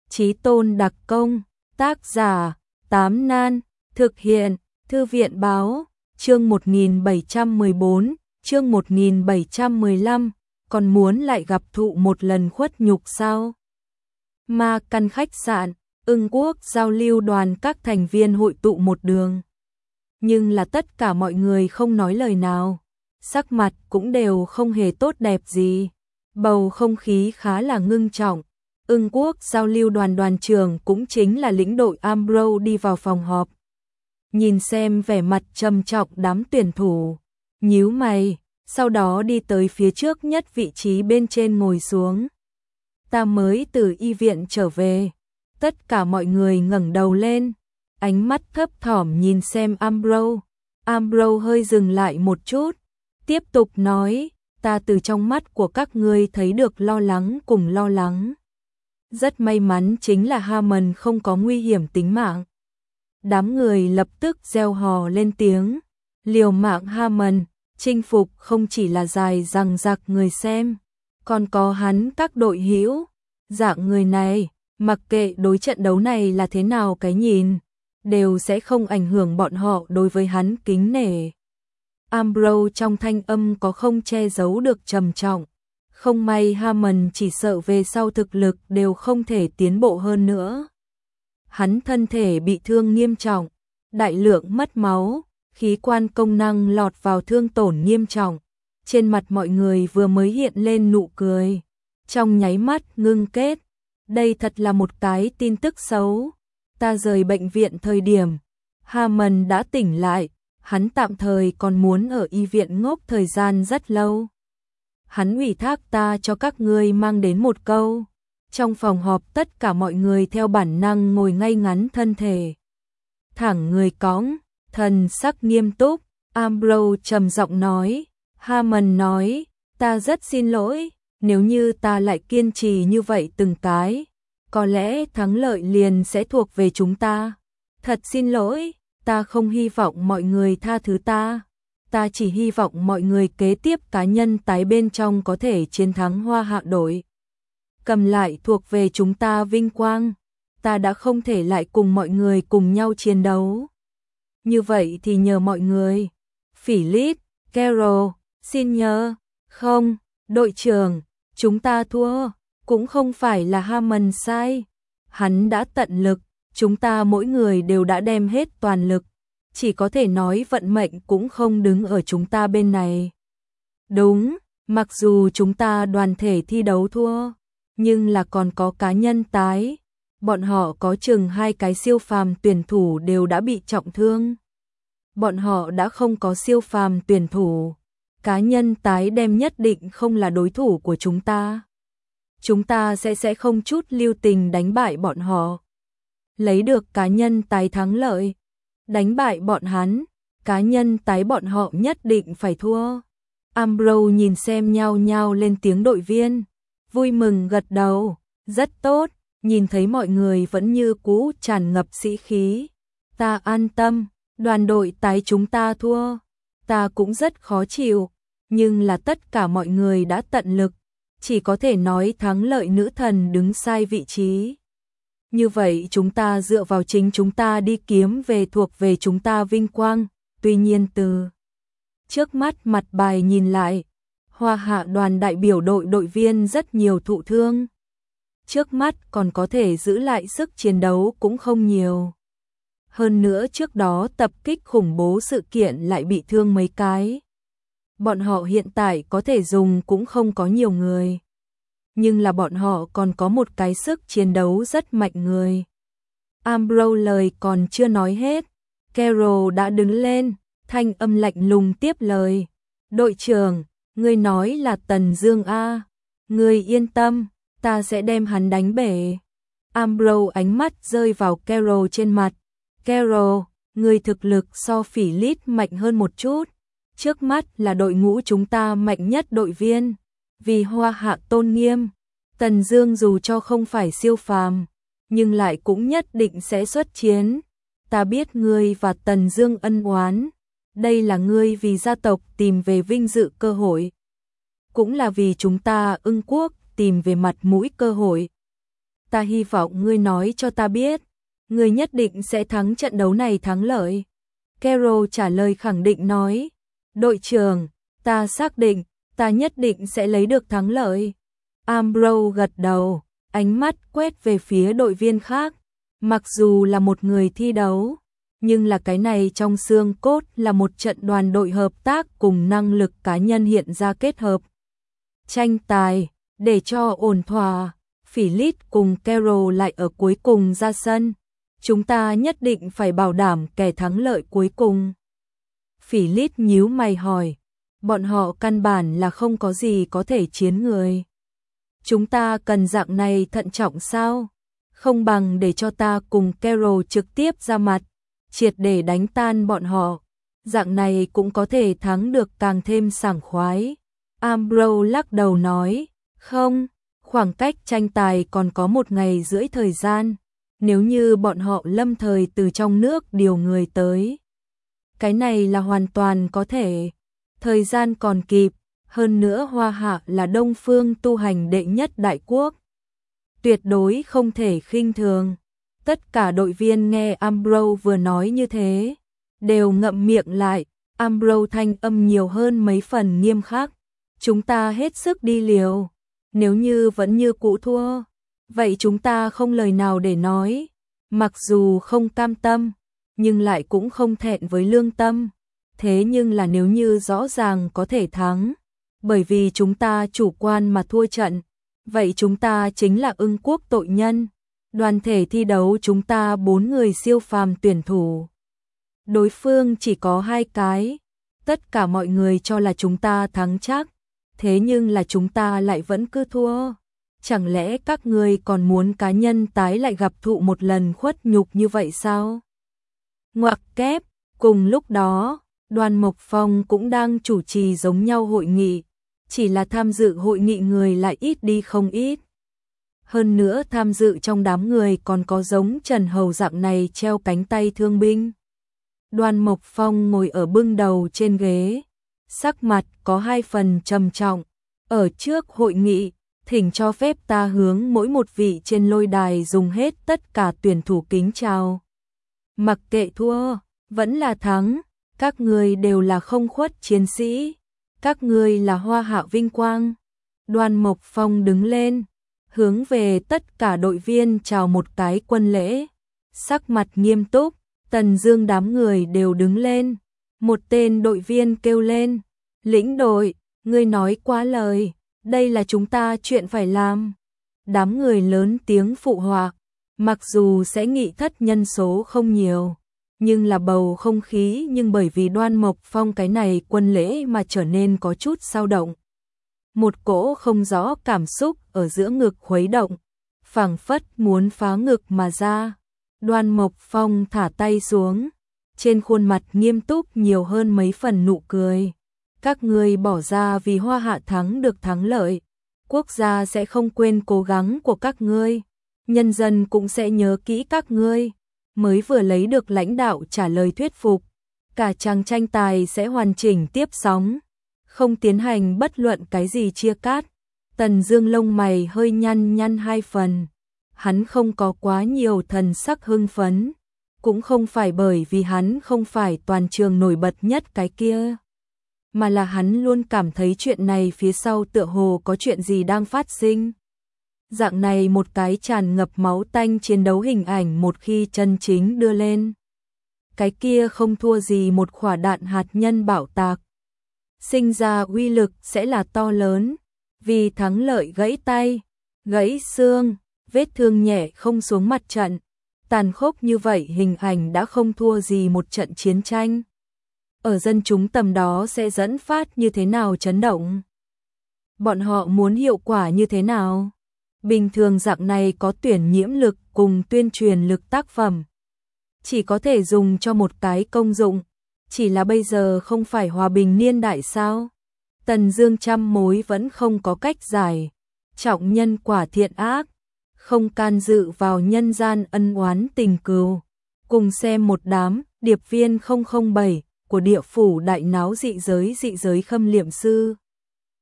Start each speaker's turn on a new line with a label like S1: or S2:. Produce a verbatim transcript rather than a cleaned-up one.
S1: Chí tôn đặc công, tác giả, Tám Nan, thực hiện, Thư viện báo, chương một nghìn bảy trăm mười bốn, chương một nghìn bảy trăm mười lăm, còn muốn lại gặp thụ một lần khuất nhục sao? Ma căn khách sạn, Ưng Quốc giao lưu đoàn các thành viên hội tụ một đường. Nhưng là tất cả mọi người không nói lời nào, sắc mặt cũng đều không hề tốt đẹp gì. Bầu không khí khá là ngưng trọng. Ưng Quốc giao lưu đoàn đoàn trưởng cũng chính là lĩnh đội Ambrose đi vào phòng họp. Nhìn xem vẻ mặt trầm trọng đám tuyển thủ, nhíu mày, sau đó đi tới phía trước nhất vị trí bên trên ngồi xuống. Ta mới từ y viện trở về. Tất cả mọi người ngẩng đầu lên, ánh mắt thấp thỏm nhìn xem Ambrose. Ambrose hơi dừng lại một chút, tiếp tục nói, ta từ trong mắt của các ngươi thấy được lo lắng cùng lo lắng. Rất may mắn chính là Hammond không có nguy hiểm tính mạng. Đám người lập tức reo hò lên tiếng, liều mạng Hammond, chinh phục không chỉ là dài dằng dặc người xem, còn có hắn các đội hữu. Dạng người này, mặc kệ đối trận đấu này là thế nào cái nhìn, đều sẽ không ảnh hưởng bọn họ đối với hắn kính nể. Ambrose trong thanh âm có không che giấu được trầm trọng. Không may Hammond chỉ sợ về sau thực lực đều không thể tiến bộ hơn nữa. Hắn thân thể bị thương nghiêm trọng, đại lượng mất máu, khí quan công năng lọt vào thương tổn nghiêm trọng. Trên mặt mọi người vừa mới hiện lên nụ cười, trong nháy mắt ngưng kết. Đây thật là một cái tin tức xấu. Ta rời bệnh viện thời điểm Hammond đã tỉnh lại, hắn tạm thời còn muốn ở y viện ngốc thời gian rất lâu. Hắn ủy thác ta cho các ngươi mang đến một câu. Trong phòng họp tất cả mọi người theo bản năng ngồi ngay ngắn thân thể, thẳng người cõng, thần sắc nghiêm túc. Ambrose trầm giọng nói, Hammond nói, ta rất xin lỗi, nếu như ta lại kiên trì như vậy từng cái, có lẽ thắng lợi liền sẽ thuộc về chúng ta. Thật xin lỗi, ta không hy vọng mọi người tha thứ ta. Ta chỉ hy vọng mọi người kế tiếp cá nhân tái bên trong có thể chiến thắng Hoa Hạ đội, cầm lại thuộc về chúng ta vinh quang. Ta đã không thể lại cùng mọi người cùng nhau chiến đấu. Như vậy thì nhờ mọi người. Philip, Carol, xin nhớ. Không, đội trưởng, chúng ta thua. Cũng không phải là Hammond sai. Hắn đã tận lực, chúng ta mỗi người đều đã đem hết toàn lực. Chỉ có thể nói vận mệnh cũng không đứng ở chúng ta bên này. Đúng, mặc dù chúng ta đoàn thể thi đấu thua, nhưng là còn có cá nhân tái. Bọn họ có chừng hai cái siêu phàm tuyển thủ đều đã bị trọng thương. Bọn họ đã không có siêu phàm tuyển thủ. Cá nhân tái đem nhất định không là đối thủ của chúng ta. Chúng ta sẽ sẽ không chút lưu tình đánh bại bọn họ. Lấy được cá nhân tái thắng lợi. Đánh bại bọn hắn, cá nhân tái bọn họ nhất định phải thua. Ambrose nhìn xem nhao nhao lên tiếng đội viên, vui mừng gật đầu, rất tốt, nhìn thấy mọi người vẫn như cũ tràn ngập sĩ khí. Ta an tâm, đoàn đội tái chúng ta thua, ta cũng rất khó chịu, nhưng là tất cả mọi người đã tận lực, chỉ có thể nói thắng lợi nữ thần đứng sai vị trí. Như vậy chúng ta dựa vào chính chúng ta đi kiếm về thuộc về chúng ta vinh quang. Tuy nhiên từ trước mắt mặt bài nhìn lại, Hoa Hạ đoàn đại biểu đội đội viên rất nhiều thụ thương. Trước mắt còn có thể giữ lại sức chiến đấu cũng không nhiều. Hơn nữa trước đó tập kích khủng bố sự kiện lại bị thương mấy cái. Bọn họ hiện tại có thể dùng cũng không có nhiều người. Nhưng là bọn họ còn có một cái sức chiến đấu rất mạnh người. Ambrose lời còn chưa nói hết, Carol đã đứng lên, thanh âm lạnh lùng tiếp lời. Đội trưởng, ngươi nói là Tần Dương A. Ngươi yên tâm, ta sẽ đem hắn đánh bể. Ambrose ánh mắt rơi vào Carol trên mặt. Carol, ngươi thực lực so Philip mạnh hơn một chút. Trước mắt là đội ngũ chúng ta mạnh nhất đội viên. Vì Hoa Hạ tôn nghiêm, Tần Dương dù cho không phải siêu phàm, nhưng lại cũng nhất định sẽ xuất chiến. Ta biết ngươi và Tần Dương ân oán, đây là ngươi vì gia tộc tìm về vinh dự cơ hội, cũng là vì chúng ta Ưng Quốc tìm về mặt mũi cơ hội. ta hy vọng ngươi nói cho ta biết, ngươi nhất định sẽ thắng trận đấu này thắng lợi. Carol trả lời khẳng định nói, đội trưởng, ta xác định, ta nhất định sẽ lấy được thắng lợi. Ambrose gật đầu, ánh mắt quét về phía đội viên khác, mặc dù là một người thi đấu, nhưng là cái này trong xương cốt là một trận đoàn đội hợp tác cùng năng lực cá nhân hiện ra kết hợp. Tranh tài, để cho ổn thỏa, Philip cùng Carol lại ở cuối cùng ra sân. Chúng ta nhất định phải bảo đảm kẻ thắng lợi cuối cùng. Philip nhíu mày hỏi, bọn họ căn bản là không có gì có thể chiến người. Chúng ta cần dạng này thận trọng sao? Không bằng để cho ta cùng Carol trực tiếp ra mặt, triệt để đánh tan bọn họ. Dạng này cũng có thể thắng được càng thêm sảng khoái. Ambrose lắc đầu nói, không, khoảng cách tranh tài còn có một ngày rưỡi thời gian. Nếu như bọn họ lâm thời từ trong nước điều người tới, cái này là hoàn toàn có thể. Thời gian còn kịp, hơn nữa Hoa Hạ là Đông phương tu hành đệ nhất đại quốc. Tuyệt đối không thể khinh thường. Tất cả đội viên nghe Ambrose vừa nói như thế, đều ngậm miệng lại. Ambrose thanh âm nhiều hơn mấy phần nghiêm khắc. Chúng ta hết sức đi liều. Nếu như vẫn như cũ thua, vậy chúng ta không lời nào để nói. Mặc dù không cam tâm, nhưng lại cũng không thẹn với lương tâm. Thế nhưng là nếu như rõ ràng có thể thắng, bởi vì chúng ta chủ quan mà thua trận, vậy chúng ta chính là ưng quốc tội nhân. Đoàn thể thi đấu chúng ta bốn người siêu phàm tuyển thủ. Đối phương chỉ có hai cái. Tất cả mọi người cho là chúng ta thắng chắc. Thế nhưng là chúng ta lại vẫn cứ thua. Chẳng lẽ các ngươi còn muốn cá nhân tái lại gặp thụ một lần khuất nhục như vậy sao? Ngoặc kép, cùng lúc đó, Đoàn Mộc Phong cũng đang chủ trì giống nhau hội nghị. Chỉ là tham dự hội nghị người lại ít đi không ít. Hơn nữa tham dự trong đám người còn có giống Trần Hầu dạng này treo cánh tay thương binh. Đoàn Mộc Phong ngồi ở bưng đầu trên ghế, sắc mặt có hai phần trầm trọng. Ở trước hội nghị, thỉnh cho phép ta hướng mỗi một vị trên lôi đài dùng hết tất cả tuyển thủ kính chào. Mặc kệ thua, vẫn là thắng, các ngươi đều là không khuất chiến sĩ, các ngươi là Hoa Hạ vinh quang. Đoàn Mộc Phong đứng lên, hướng về tất cả đội viên chào một cái quân lễ, sắc mặt nghiêm túc. Tần Dương đám người đều đứng lên, một tên đội viên kêu lên, lĩnh đội, ngươi nói quá lời, đây là chúng ta chuyện phải làm. Đám người lớn tiếng phụ họa, mặc dù sẽ nghị thất nhân số không nhiều, nhưng là bầu không khí nhưng bởi vì Đoan Mộc Phong cái này quân lễ mà trở nên có chút dao động. Một cỗ không rõ cảm xúc ở giữa ngực khuấy động, phảng phất muốn phá ngực mà ra. Đoan Mộc Phong thả tay xuống, trên khuôn mặt nghiêm túc nhiều hơn mấy phần nụ cười. Các ngươi bỏ ra vì Hoa Hạ thắng được thắng lợi, quốc gia sẽ không quên cố gắng của các ngươi, nhân dân cũng sẽ nhớ kỹ các ngươi. Mới vừa lấy được lãnh đạo trả lời thuyết phục, cả chàng tranh tài sẽ hoàn chỉnh tiếp sóng, không tiến hành bất luận cái gì chia cắt. Tần Dương lông mày hơi nhăn nhăn hai phần. Hắn không có quá nhiều thần sắc hưng phấn, cũng không phải bởi vì hắn không phải toàn trường nổi bật nhất cái kia, mà là hắn luôn cảm thấy chuyện này phía sau tựa hồ có chuyện gì đang phát sinh. Dạng này một cái tràn ngập máu tanh chiến đấu hình ảnh một khi chân chính đưa lên, cái kia không thua gì một quả đạn hạt nhân bạo tạc. Sinh ra uy lực sẽ là to lớn, vì thắng lợi gãy tay, gãy xương, vết thương nhẹ không xuống mặt trận. Tàn khốc như vậy hình ảnh đã không thua gì một trận chiến tranh. Ở dân chúng tầm đó sẽ dẫn phát như thế nào chấn động? Bọn họ muốn hiệu quả như thế nào? Bình thường dạng này có tuyển nhiễm lực cùng tuyên truyền lực tác phẩm, chỉ có thể dùng cho một cái công dụng. Chỉ là bây giờ không phải hòa bình niên đại sao? Tần Dương trăm mối vẫn không có cách giải. Trọng nhân quả thiện ác, không can dự vào nhân gian ân oán tình cừu. Cùng xem một đám điệp viên không không bảy của địa phủ đại náo dị giới dị giới khâm liệm sư.